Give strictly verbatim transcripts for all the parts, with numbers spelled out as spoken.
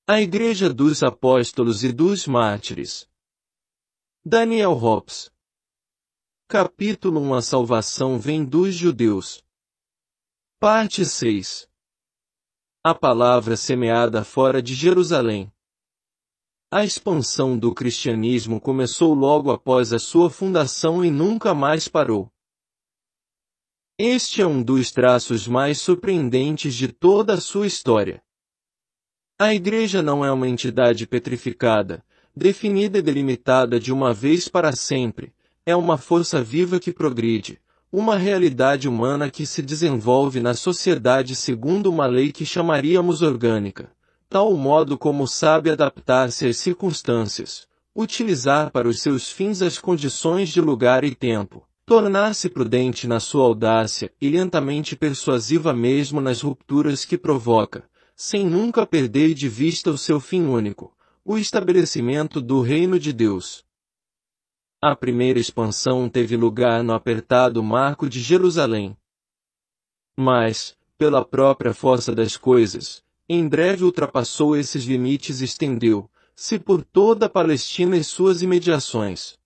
A Igreja dos Apóstolos e dos Mártires. Daniel Hobbes. Capítulo um A salvação vem dos judeus. Parte seis. A palavra semeada fora de Jerusalém. A expansão do cristianismo começou logo após a sua fundação e nunca mais parou. Este é um dos traços mais surpreendentes de toda a sua história. A Igreja não é uma entidade petrificada, definida e delimitada de uma vez para sempre, é uma força viva que progride, uma realidade humana que se desenvolve na sociedade segundo uma lei que chamaríamos orgânica, tal modo como sabe adaptar-se às circunstâncias, utilizar para os seus fins as condições de lugar e tempo, tornar-se prudente na sua audácia e lentamente persuasiva mesmo nas rupturas que provoca, sem nunca perder de vista o seu fim único, o estabelecimento do reino de Deus. A primeira expansão teve lugar no apertado marco de Jerusalém. Mas, pela própria força das coisas, em breve ultrapassou esses limites e estendeu-se por toda a Palestina e suas imediações.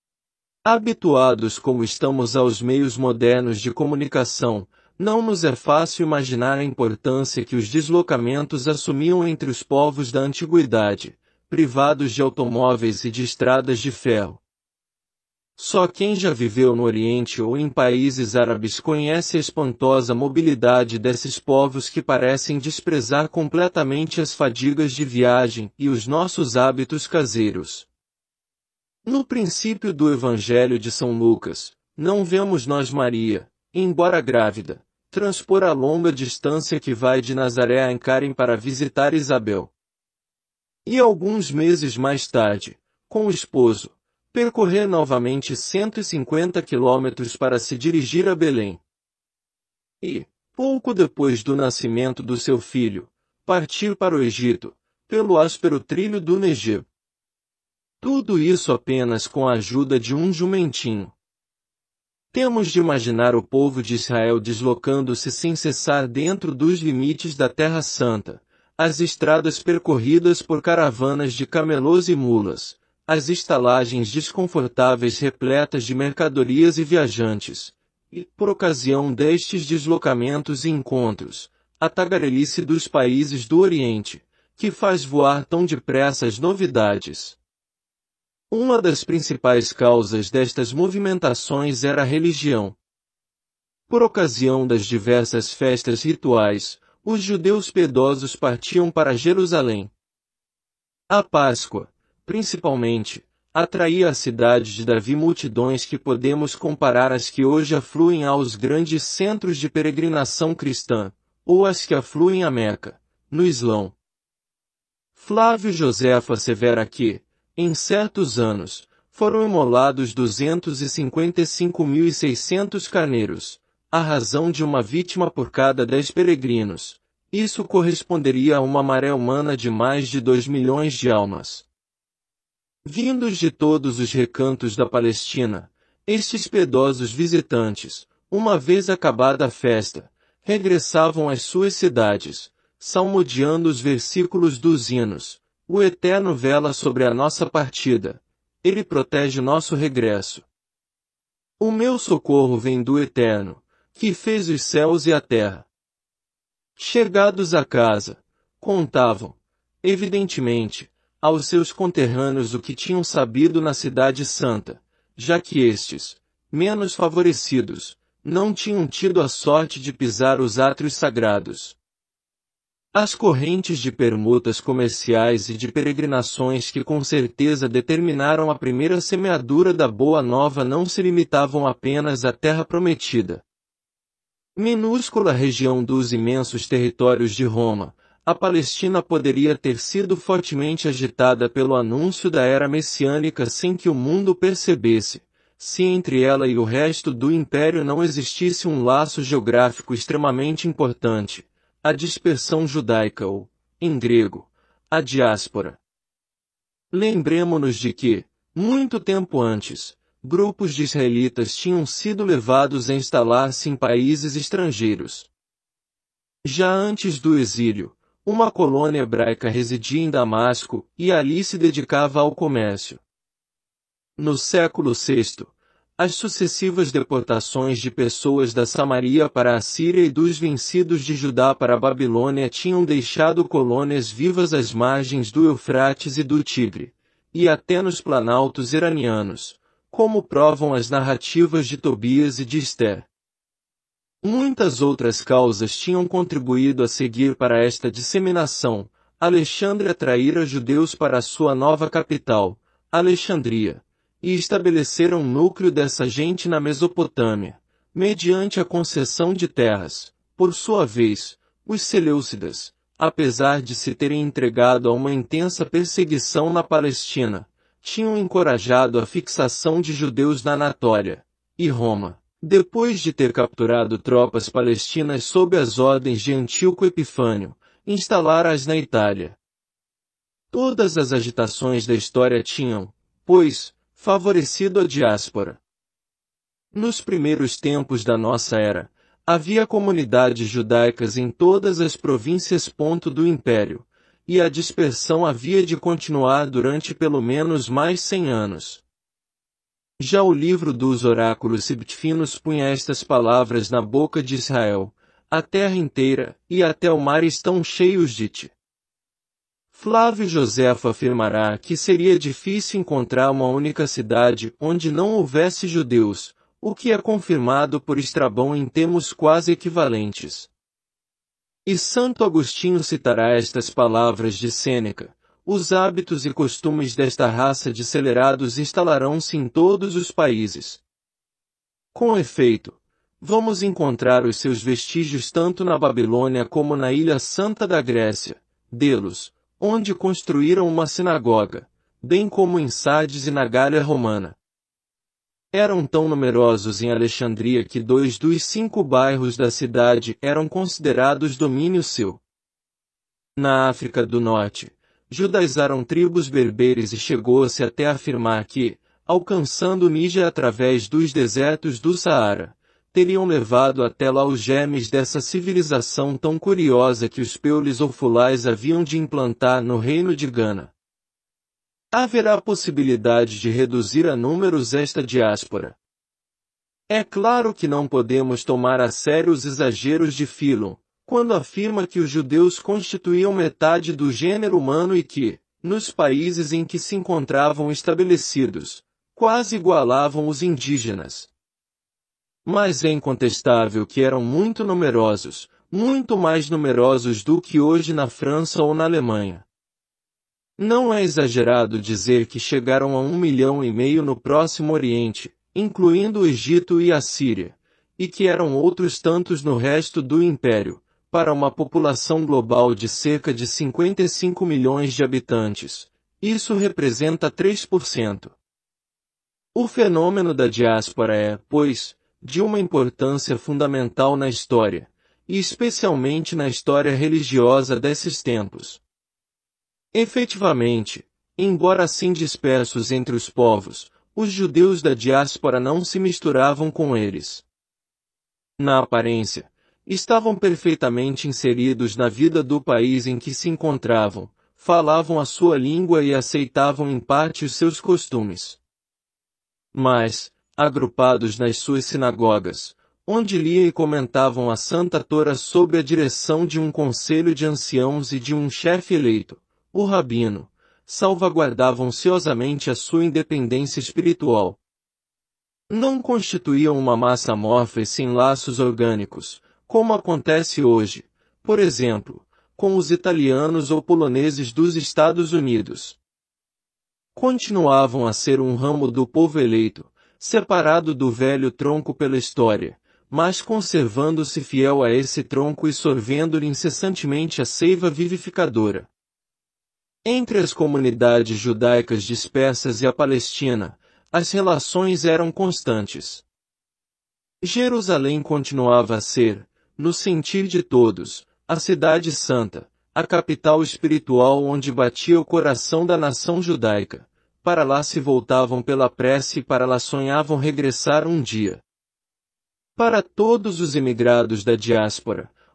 Habituados como estamos aos meios modernos de comunicação, não nos é fácil imaginar a importância que os deslocamentos assumiam entre os povos da antiguidade, privados de automóveis e de estradas de ferro. Só quem já viveu no Oriente ou em países árabes conhece a espantosa mobilidade desses povos que parecem desprezar completamente as fadigas de viagem e os nossos hábitos caseiros. No princípio do Evangelho de São Lucas, não vemos nós Maria, embora grávida, transpor a longa distância que vai de Nazaré a Encarem para visitar Isabel. E alguns meses mais tarde, com o esposo, percorrer novamente cento e cinquenta quilômetros para se dirigir a Belém. E, pouco depois do nascimento do seu filho, partir para o Egito, pelo áspero trilho do Negev. Tudo isso apenas com a ajuda de um jumentinho. Temos de imaginar o povo de Israel deslocando-se sem cessar dentro dos limites da Terra Santa, as estradas percorridas por caravanas de camelôs e mulas, as estalagens desconfortáveis repletas de mercadorias e viajantes, e, por ocasião destes deslocamentos e encontros, a tagarelice dos países do Oriente, que faz voar tão depressa as novidades. Uma das principais causas destas movimentações era a religião. Por ocasião das diversas festas rituais, os judeus piedosos partiam para Jerusalém. A Páscoa, principalmente, atraía à cidade de Davi multidões que podemos comparar às que hoje afluem aos grandes centros de peregrinação cristã, ou às que afluem a Meca, no Islão. Flávio Josefo assevera que, em certos anos, foram imolados duzentos e cinquenta e cinco mil e seiscentos carneiros, à razão de uma vítima por cada dez peregrinos. Isso corresponderia a uma maré humana de mais de dois milhões de almas. Vindos de todos os recantos da Palestina, estes piedosos visitantes, uma vez acabada a festa, regressavam às suas cidades, salmodiando os versículos dos hinos. O Eterno vela sobre a nossa partida. Ele protege nosso regresso. O meu socorro vem do Eterno, que fez os céus e a terra. Chegados a casa, contavam, evidentemente, aos seus conterrâneos o que tinham sabido na cidade santa, já que estes, menos favorecidos, não tinham tido a sorte de pisar os átrios sagrados. As correntes de permutas comerciais e de peregrinações que com certeza determinaram a primeira semeadura da Boa Nova não se limitavam apenas à Terra Prometida. Minúscula região dos imensos territórios de Roma, a Palestina poderia ter sido fortemente agitada pelo anúncio da era messiânica sem que o mundo percebesse, se entre ela e o resto do império não existisse um laço geográfico extremamente importante. A dispersão judaica ou, em grego, a diáspora. Lembremo-nos de que, muito tempo antes, grupos de israelitas tinham sido levados a instalar-se em países estrangeiros. Já antes do exílio, Uma colônia hebraica residia em Damasco, e ali se dedicava ao comércio. No século sexto, as sucessivas deportações de pessoas da Samaria para a Síria e dos vencidos de Judá para a Babilônia tinham deixado colônias vivas às margens do Eufrates e do Tigre, e até nos planaltos iranianos, como provam as narrativas de Tobias e de Esther. Muitas outras causas tinham contribuído a seguir para esta disseminação. Alexandre atraíra judeus para a sua nova capital, Alexandria, e estabeleceram um núcleo dessa gente na Mesopotâmia, mediante a concessão de terras. Por sua vez, os seleucidas, apesar de se terem entregado a uma intensa perseguição na Palestina, tinham encorajado a fixação de judeus na Anatólia, e Roma, depois de ter capturado tropas palestinas sob as ordens de Antíoco Epifânio, instalara-as na Itália. Todas as agitações da história tinham, pois, favorecido a diáspora. Nos primeiros tempos da nossa era, havia comunidades judaicas em todas as províncias do Império, e a dispersão havia de continuar durante pelo menos mais cem anos. Já o livro dos oráculos sibtifinos punha estas palavras na boca de Israel: a terra inteira, e até o mar estão cheios de ti. Flávio Joséfo afirmará que seria difícil encontrar uma única cidade onde não houvesse judeus, o que é confirmado por Estrabão em termos quase equivalentes. E Santo Agostinho citará estas palavras de Sêneca: os hábitos e costumes desta raça de celerados instalarão-se em todos os países. Com efeito, vamos encontrar os seus vestígios tanto na Babilônia como na Ilha Santa da Grécia, Delos, onde construíram uma sinagoga, bem como em Sardes e na Gália Romana. Eram tão numerosos em Alexandria que dois dos cinco bairros da cidade eram considerados domínio seu. Na África do Norte, judaizaram tribos berberes e chegou-se até a afirmar que, alcançando o Níger através dos desertos do Saara, teriam levado até lá os germes dessa civilização tão curiosa que os peules ou fulais haviam de implantar no reino de Gana. Haverá possibilidade de reduzir a números esta diáspora. É claro que não podemos tomar a sério os exageros de Philon, quando afirma que os judeus constituíam metade do gênero humano e que, nos países em que se encontravam estabelecidos, quase igualavam os indígenas. Mas é incontestável que eram muito numerosos, muito mais numerosos do que hoje na França ou na Alemanha. Não é exagerado dizer que chegaram a um milhão e meio no Próximo Oriente, incluindo o Egito e a Síria, e que eram outros tantos no resto do Império, para uma população global de cerca de cinquenta e cinco milhões de habitantes. Isso representa três por cento. O fenômeno da diáspora é, pois, de uma importância fundamental na história, e especialmente na história religiosa desses tempos. Efetivamente, embora assim dispersos entre os povos, os judeus da diáspora não se misturavam com eles. Na aparência, estavam perfeitamente inseridos na vida do país em que se encontravam, falavam a sua língua e aceitavam em parte os seus costumes. Mas, agrupados nas suas sinagogas, onde liam e comentavam a Santa Torá sob a direção de um conselho de anciãos e de um chefe eleito, o rabino, salvaguardavam ciosamente a sua independência espiritual. Não constituíam uma massa amorfa e sem laços orgânicos, como acontece hoje, por exemplo, com os italianos ou poloneses dos Estados Unidos. Continuavam a ser um ramo do povo eleito, separado do velho tronco pela história, mas conservando-se fiel a esse tronco e sorvendo-lhe incessantemente a seiva vivificadora. Entre as comunidades judaicas dispersas e a Palestina, as relações eram constantes. Jerusalém continuava a ser, no sentir de todos, a cidade santa, a capital espiritual onde batia o coração da nação judaica. Para lá se voltavam pela prece e para lá sonhavam regressar um dia. Para todos os emigrados da diáspora,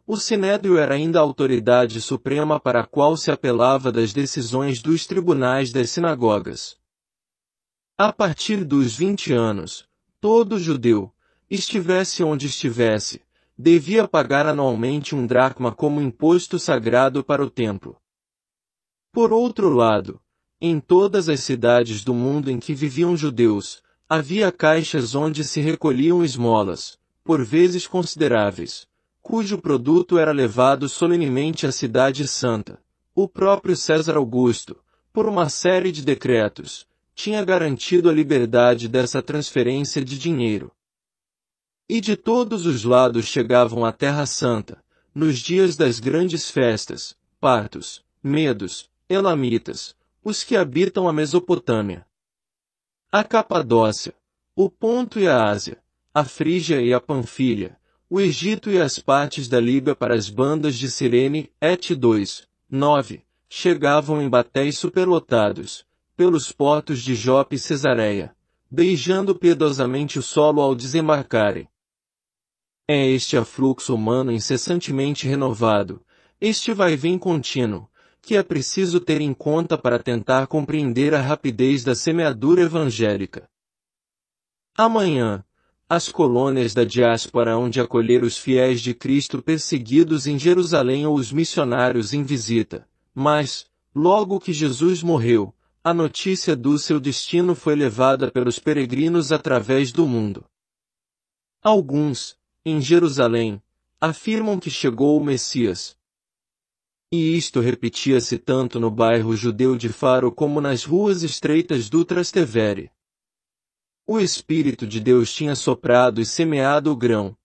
O Sinédrio era ainda a autoridade suprema para a qual se apelava das decisões dos tribunais das sinagogas. A partir dos vinte anos, todo judeu, estivesse onde estivesse, devia pagar anualmente um dracma como imposto sagrado para o templo. Por outro lado, em todas as cidades do mundo em que viviam judeus, havia caixas onde se recolhiam esmolas, por vezes consideráveis, cujo produto era levado solenemente à cidade santa. O próprio César Augusto, por uma série de decretos, tinha garantido a liberdade dessa transferência de dinheiro. E de todos os lados chegavam à Terra Santa, nos dias das grandes festas, partos, medos, elamitas, os que habitam a Mesopotâmia, a Capadócia, o Ponto e a Ásia, a Frígia e a Panfilha, o Egito e as partes da Líbia para as bandas de Cirene, et dois, nove, chegavam em batéis superlotados, pelos portos de Jope e Cesareia, beijando piedosamente o solo ao desembarcarem. É este afluxo humano incessantemente renovado, este vai-vem contínuo, que é preciso ter em conta para tentar compreender a rapidez da semeadura evangélica. Amanhã, as colônias da diáspora hão de acolher os fiéis de Cristo perseguidos em Jerusalém ou os missionários em visita, mas, logo que Jesus morreu, a notícia do seu destino foi levada pelos peregrinos através do mundo. Alguns, em Jerusalém, afirmam que chegou o Messias. E isto repetia-se tanto no bairro judeu de Faro como nas ruas estreitas do Trastevere. O Espírito de Deus tinha soprado e semeado o grão,